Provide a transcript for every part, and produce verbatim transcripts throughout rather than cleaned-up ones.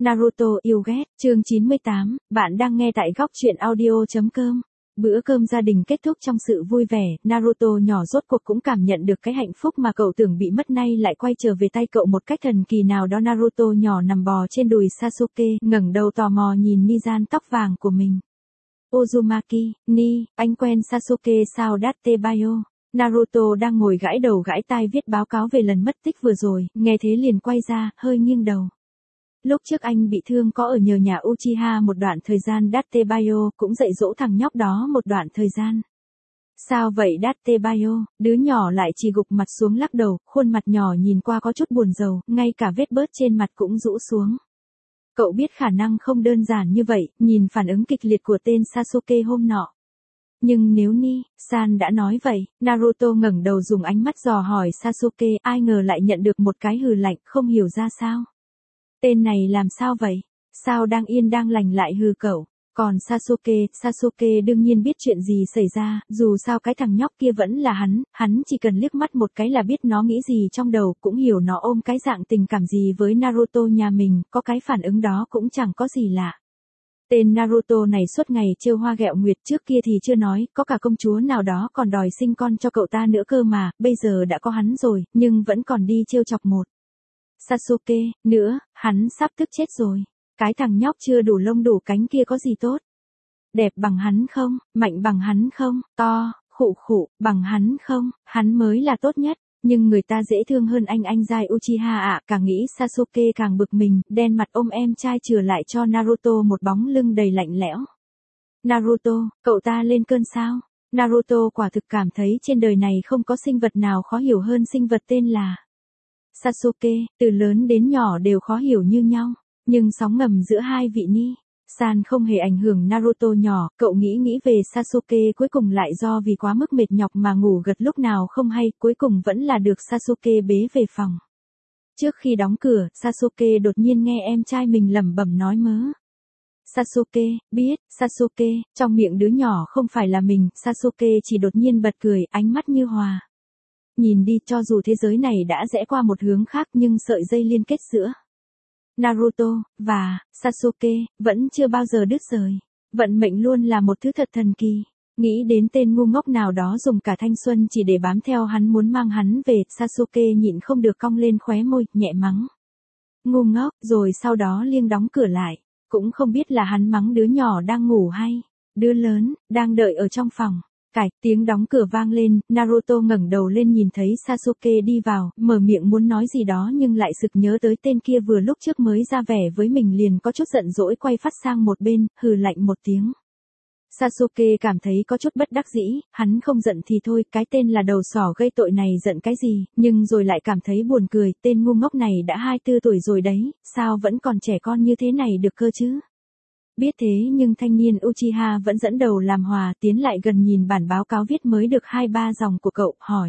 Naruto yêu ghét, chương chín mươi tám, bạn đang nghe tại góc truyện audio.com. Bữa cơm gia đình kết thúc trong sự vui vẻ, Naruto nhỏ rốt cuộc cũng cảm nhận được cái hạnh phúc mà cậu tưởng bị mất nay lại quay trở về tay cậu một cách thần kỳ nào đó. Naruto nhỏ nằm bò trên đùi Sasuke, ngẩng đầu tò mò nhìn Nizan tóc vàng của mình. Uzumaki, Ni, anh quen Sasuke sao? Dattebayo. Naruto đang ngồi gãi đầu gãi tai viết báo cáo về lần mất tích vừa rồi, nghe thế liền quay ra, hơi nghiêng đầu. Lúc trước anh bị thương có ở nhờ nhà Uchiha một đoạn thời gian. Dattebayo cũng dạy dỗ thằng nhóc đó một đoạn thời gian. Sao vậy Dattebayo? Đứa nhỏ lại chỉ gục mặt xuống lắc đầu, khuôn mặt nhỏ nhìn qua có chút buồn rầu, ngay cả vết bớt trên mặt cũng rũ xuống. Cậu biết khả năng không đơn giản như vậy, nhìn phản ứng kịch liệt của tên Sasuke hôm nọ. Nhưng nếu Ni-san đã nói vậy, Naruto ngẩng đầu dùng ánh mắt dò hỏi Sasuke, ai ngờ lại nhận được một cái hừ lạnh, không hiểu ra sao. Tên này làm sao vậy? Sao đang yên đang lành lại hừ cậu? Còn Sasuke, Sasuke đương nhiên biết chuyện gì xảy ra, dù sao cái thằng nhóc kia vẫn là hắn, hắn chỉ cần liếc mắt một cái là biết nó nghĩ gì trong đầu, cũng hiểu nó ôm cái dạng tình cảm gì với Naruto nhà mình, có cái phản ứng đó cũng chẳng có gì lạ. Tên Naruto này suốt ngày trêu hoa ghẹo nguyệt, trước kia thì chưa nói, có cả công chúa nào đó còn đòi sinh con cho cậu ta nữa cơ mà, bây giờ đã có hắn rồi, nhưng vẫn còn đi trêu chọc một Sasuke, nữa, hắn sắp tức chết rồi. Cái thằng nhóc chưa đủ lông đủ cánh kia có gì tốt? Đẹp bằng hắn không? Mạnh bằng hắn không? To, khụ khụ, bằng hắn không? Hắn mới là tốt nhất. Nhưng người ta dễ thương hơn anh anh giai Uchiha ạ, à, càng nghĩ Sasuke càng bực mình, đen mặt ôm em trai chừa lại cho Naruto một bóng lưng đầy lạnh lẽo. Naruto, cậu ta lên cơn sao? Naruto quả thực cảm thấy trên đời này không có sinh vật nào khó hiểu hơn sinh vật tên là Sasuke, từ lớn đến nhỏ đều khó hiểu như nhau, nhưng sóng ngầm giữa hai vị Ni-san không hề ảnh hưởng Naruto nhỏ, cậu nghĩ nghĩ về Sasuke cuối cùng lại do vì quá mức mệt nhọc mà ngủ gật lúc nào không hay, cuối cùng vẫn là được Sasuke bế về phòng. Trước khi đóng cửa, Sasuke đột nhiên nghe em trai mình lẩm bẩm nói mớ. Sasuke, biết, Sasuke, trong miệng đứa nhỏ không phải là mình, Sasuke chỉ đột nhiên bật cười, ánh mắt như hòa. Nhìn đi, cho dù thế giới này đã rẽ qua một hướng khác nhưng sợi dây liên kết giữa Naruto và Sasuke vẫn chưa bao giờ đứt rời. Vận mệnh luôn là một thứ thật thần kỳ. Nghĩ đến tên ngu ngốc nào đó dùng cả thanh xuân chỉ để bám theo hắn muốn mang hắn về, Sasuke nhịn không được cong lên khóe môi, nhẹ mắng. Ngu ngốc, rồi sau đó liêng đóng cửa lại. Cũng không biết là hắn mắng đứa nhỏ đang ngủ hay đứa lớn đang đợi ở trong phòng. Cạch, tiếng đóng cửa vang lên, Naruto ngẩng đầu lên nhìn thấy Sasuke đi vào, mở miệng muốn nói gì đó nhưng lại sực nhớ tới tên kia vừa lúc trước mới ra vẻ với mình liền có chút giận dỗi quay phát sang một bên, hừ lạnh một tiếng. Sasuke cảm thấy có chút bất đắc dĩ, hắn không giận thì thôi, cái tên là đầu sỏ gây tội này giận cái gì, nhưng rồi lại cảm thấy buồn cười, tên ngu ngốc này đã hai mươi tư tuổi rồi đấy, sao vẫn còn trẻ con như thế này được cơ chứ? Biết thế nhưng thanh niên Uchiha vẫn dẫn đầu làm hòa, tiến lại gần nhìn bản báo cáo viết mới được hai ba dòng của cậu, hỏi.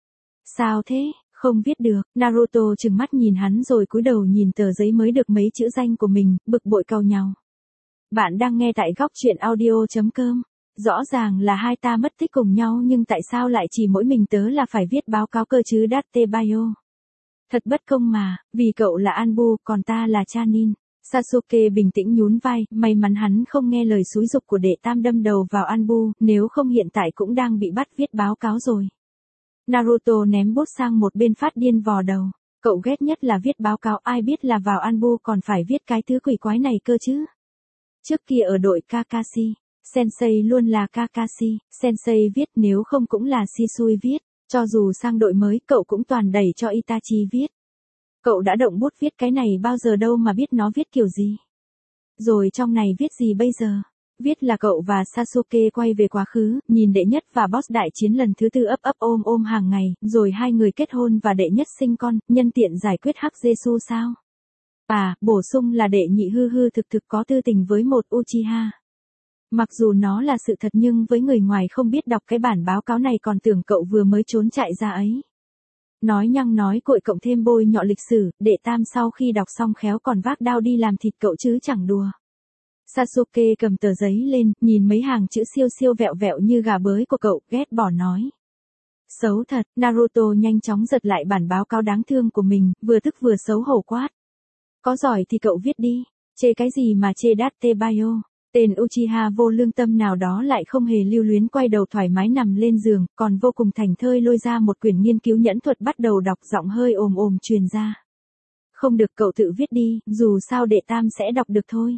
Sao thế, không viết được? Naruto trừng mắt nhìn hắn rồi cúi đầu nhìn tờ giấy mới được mấy chữ danh của mình, bực bội cau nhàu. Bạn đang nghe tại góc truyện audio.com. Rõ ràng là hai ta mất tích cùng nhau nhưng tại sao lại chỉ mỗi mình tớ là phải viết báo cáo cơ chứ Dattebayo? Thật bất công mà, vì cậu là Anbu, còn ta là Chunin. Sasuke bình tĩnh nhún vai, may mắn hắn không nghe lời xúi giục của đệ tam đâm đầu vào Anbu, nếu không hiện tại cũng đang bị bắt viết báo cáo rồi. Naruto ném bút sang một bên phát điên vò đầu, cậu ghét nhất là viết báo cáo, ai biết là vào Anbu còn phải viết cái thứ quỷ quái này cơ chứ. Trước kia ở đội Kakashi, Sensei luôn là Kakashi, Sensei viết, nếu không cũng là Shisui viết, cho dù sang đội mới cậu cũng toàn đẩy cho Itachi viết. Cậu đã động bút viết cái này bao giờ đâu mà biết nó viết kiểu gì. Rồi trong này viết gì bây giờ? Viết là cậu và Sasuke quay về quá khứ, nhìn đệ nhất và boss đại chiến lần thứ tư ấp ấp ôm ôm hàng ngày, rồi hai người kết hôn và đệ nhất sinh con, nhân tiện giải quyết Hắc Jesu sao? À, bổ sung là đệ nhị hư hư thực thực có tư tình với một Uchiha. Mặc dù nó là sự thật nhưng với người ngoài không biết đọc cái bản báo cáo này còn tưởng cậu vừa mới trốn chạy ra ấy. Nói nhăng nói cội cộng thêm bôi nhọ lịch sử, đệ tam sau khi đọc xong khéo còn vác đao đi làm thịt cậu chứ chẳng đùa. Sasuke cầm tờ giấy lên, nhìn mấy hàng chữ siêu siêu vẹo vẹo như gà bới của cậu, ghét bỏ nói. Xấu thật, Naruto nhanh chóng giật lại bản báo cáo đáng thương của mình, vừa tức vừa xấu hổ quát. Có giỏi thì cậu viết đi. Chê cái gì mà chê Date Bio? Tên Uchiha vô lương tâm nào đó lại không hề lưu luyến quay đầu thoải mái nằm lên giường, còn vô cùng thành thơi lôi ra một quyển nghiên cứu nhẫn thuật bắt đầu đọc, giọng hơi ồm ồm truyền ra. Không được, cậu tự viết đi, dù sao đệ tam sẽ đọc được thôi.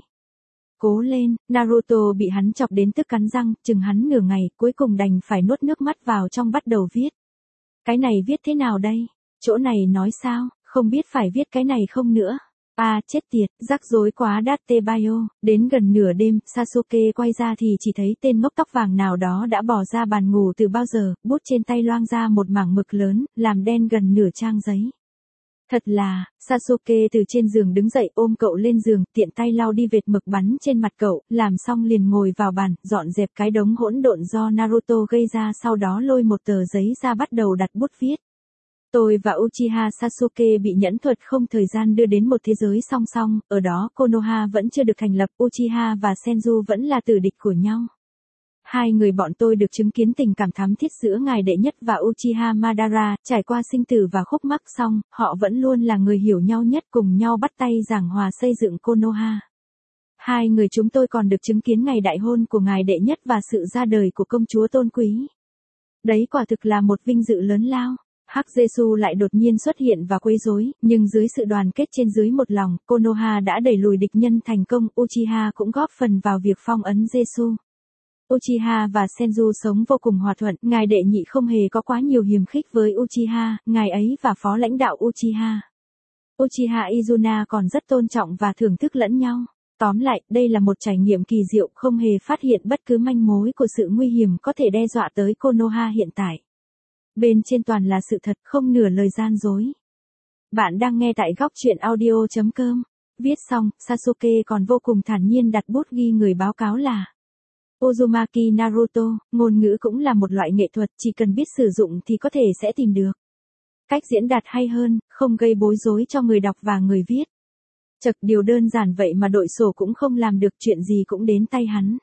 Cố lên. Naruto bị hắn chọc đến tức cắn răng, chừng hắn nửa ngày, cuối cùng đành phải nuốt nước mắt vào trong bắt đầu viết. Cái này viết thế nào đây? Chỗ này nói sao, không biết phải viết cái này không nữa. À, chết tiệt, rắc rối quá. Date Bio. Đến gần nửa đêm, Sasuke quay ra thì chỉ thấy tên ngốc tóc vàng nào đó đã bỏ ra bàn ngủ từ bao giờ, bút trên tay loang ra một mảng mực lớn, làm đen gần nửa trang giấy. Thật là, Sasuke từ trên giường đứng dậy ôm cậu lên giường, tiện tay lau đi vệt mực bắn trên mặt cậu, làm xong liền ngồi vào bàn, dọn dẹp cái đống hỗn độn do Naruto gây ra, sau đó lôi một tờ giấy ra bắt đầu đặt bút viết. Tôi và Uchiha Sasuke bị nhẫn thuật không thời gian đưa đến một thế giới song song, ở đó Konoha vẫn chưa được thành lập, Uchiha và Senju vẫn là tử địch của nhau. Hai người bọn tôi được chứng kiến tình cảm thắm thiết giữa ngài đệ nhất và Uchiha Madara, trải qua sinh tử và khúc mắc xong, họ vẫn luôn là người hiểu nhau nhất, cùng nhau bắt tay giảng hòa xây dựng Konoha. Hai người chúng tôi còn được chứng kiến ngày đại hôn của ngài đệ nhất và sự ra đời của công chúa tôn quý. Đấy quả thực là một vinh dự lớn lao. Hắc Jesu lại đột nhiên xuất hiện và quấy rối, nhưng dưới sự đoàn kết trên dưới một lòng, Konoha đã đẩy lùi địch nhân thành công, Uchiha cũng góp phần vào việc phong ấn Jesu. Uchiha và Senju sống vô cùng hòa thuận, ngài đệ nhị không hề có quá nhiều hiềm khích với Uchiha, ngài ấy và phó lãnh đạo Uchiha. Uchiha Izuna còn rất tôn trọng và thưởng thức lẫn nhau. Tóm lại, đây là một trải nghiệm kỳ diệu, không hề phát hiện bất cứ manh mối của sự nguy hiểm có thể đe dọa tới Konoha hiện tại. Bên trên toàn là sự thật, không nửa lời gian dối. Bạn đang nghe tại góc truyện audio chấm com. Viết xong, Sasuke còn vô cùng thản nhiên đặt bút ghi người báo cáo là Uzumaki Naruto, ngôn ngữ cũng là một loại nghệ thuật, chỉ cần biết sử dụng thì có thể sẽ tìm được cách diễn đạt hay hơn, không gây bối rối cho người đọc và người viết. Chật, điều đơn giản vậy mà đội sổ cũng không làm được, chuyện gì cũng đến tay hắn.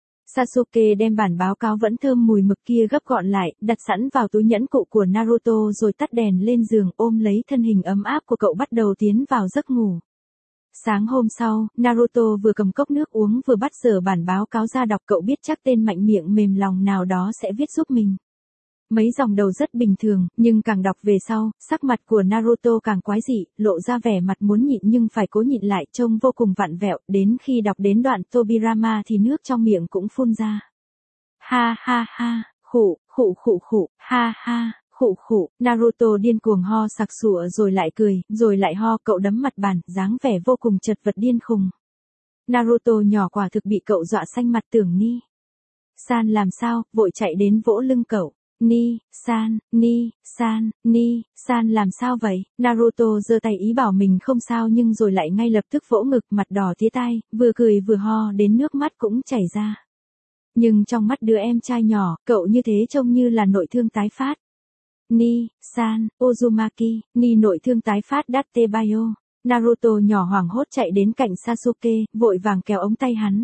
Sasuke đem bản báo cáo vẫn thơm mùi mực kia gấp gọn lại, đặt sẵn vào túi nhẫn cụ của Naruto rồi tắt đèn lên giường, ôm lấy thân hình ấm áp của cậu bắt đầu tiến vào giấc ngủ. Sáng hôm sau, Naruto vừa cầm cốc nước uống vừa bắt dở bản báo cáo ra đọc, cậu biết chắc tên mạnh miệng mềm lòng nào đó sẽ viết giúp mình. Mấy dòng đầu rất bình thường, nhưng càng đọc về sau, sắc mặt của Naruto càng quái dị, lộ ra vẻ mặt muốn nhịn nhưng phải cố nhịn lại, trông vô cùng vặn vẹo, đến khi đọc đến đoạn Tobirama thì nước trong miệng cũng phun ra. Ha ha ha, khụ, khụ khụ khụ, ha ha, khụ khụ, Naruto điên cuồng ho sặc sụa rồi lại cười, rồi lại ho, cậu đấm mặt bàn, dáng vẻ vô cùng chật vật điên khùng. Naruto nhỏ quả thực bị cậu dọa xanh mặt, tưởng Ni San làm sao, vội chạy đến vỗ lưng cậu. Ni San, Ni San, Ni San làm sao vậy? Naruto giơ tay ý bảo mình không sao nhưng rồi lại ngay lập tức vỗ ngực, mặt đỏ tía tai, vừa cười vừa ho đến nước mắt cũng chảy ra. Nhưng trong mắt đứa em trai nhỏ, cậu như thế trông như là nội thương tái phát. Ni San, Uzumaki, Ni nội thương tái phát Date Bio. Naruto nhỏ hoảng hốt chạy đến cạnh Sasuke, vội vàng kéo ống tay hắn.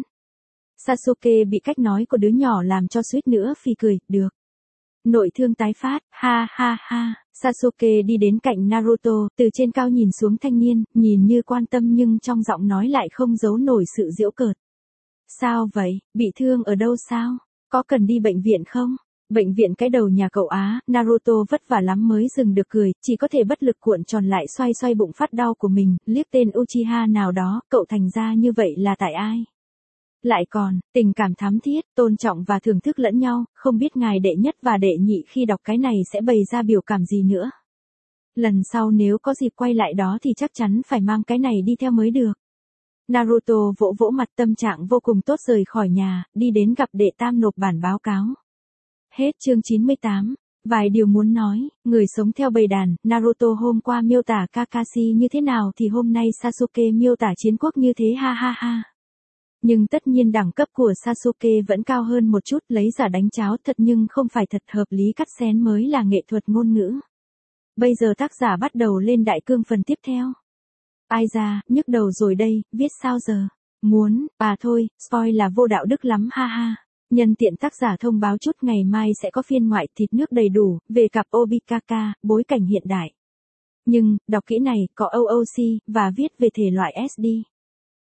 Sasuke bị cách nói của đứa nhỏ làm cho suýt nữa phì cười, được. Nội thương tái phát, ha ha ha, Sasuke đi đến cạnh Naruto, từ trên cao nhìn xuống thanh niên, nhìn như quan tâm nhưng trong giọng nói lại không giấu nổi sự giễu cợt. Sao vậy, bị thương ở đâu sao? Có cần đi bệnh viện không? Bệnh viện cái đầu nhà cậu á, Naruto vất vả lắm mới dừng được cười, chỉ có thể bất lực cuộn tròn lại xoay xoay bụng phát đau của mình, liếc tên Uchiha nào đó, cậu thành ra như vậy là tại ai? Lại còn, tình cảm thắm thiết, tôn trọng và thưởng thức lẫn nhau, không biết ngài đệ nhất và đệ nhị khi đọc cái này sẽ bày ra biểu cảm gì nữa. Lần sau nếu có dịp quay lại đó thì chắc chắn phải mang cái này đi theo mới được. Naruto vỗ vỗ mặt, tâm trạng vô cùng tốt, rời khỏi nhà, đi đến gặp đệ tam nộp bản báo cáo. Hết chương chín mươi tám. Vài điều muốn nói, người sống theo bầy đàn, Naruto hôm qua miêu tả Kakashi như thế nào thì hôm nay Sasuke miêu tả chiến quốc như thế, ha ha ha. Nhưng tất nhiên đẳng cấp của Sasuke vẫn cao hơn một chút, lấy giả đánh cháo thật nhưng không phải thật, hợp lý cắt xén mới là nghệ thuật ngôn ngữ. Bây giờ tác giả bắt đầu lên đại cương phần tiếp theo. Ai da, nhức đầu rồi đây, viết sao giờ? Muốn, à thôi, spoil là vô đạo đức lắm, ha ha. Nhân tiện tác giả thông báo chút, ngày mai sẽ có phiên ngoại thịt nước đầy đủ, về cặp Obikaka, bối cảnh hiện đại. Nhưng, đọc kỹ này, có o o xê, và viết về thể loại ét đê.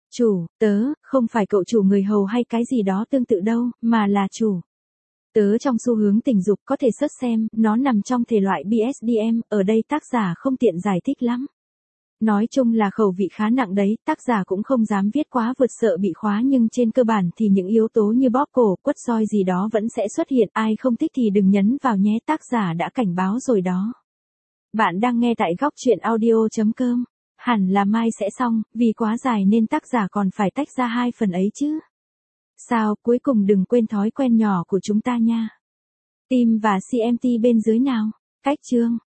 Chủ, tớ, không phải cậu chủ người hầu hay cái gì đó tương tự đâu, mà là chủ. Tớ trong xu hướng tình dục có thể search xem, nó nằm trong thể loại bê ét đê em, ở đây tác giả không tiện giải thích lắm. Nói chung là khẩu vị khá nặng đấy, tác giả cũng không dám viết quá vượt sợ bị khóa nhưng trên cơ bản thì những yếu tố như bóp cổ, quất roi gì đó vẫn sẽ xuất hiện, ai không thích thì đừng nhấn vào nhé, tác giả đã cảnh báo rồi đó. Bạn đang nghe tại góc truyện audio.com. Hẳn là mai sẽ xong, vì quá dài nên tác giả còn phải tách ra hai phần ấy chứ. Sao, cuối cùng đừng quên thói quen nhỏ của chúng ta nha. Tim và xê em tê bên dưới nào. Cách chương.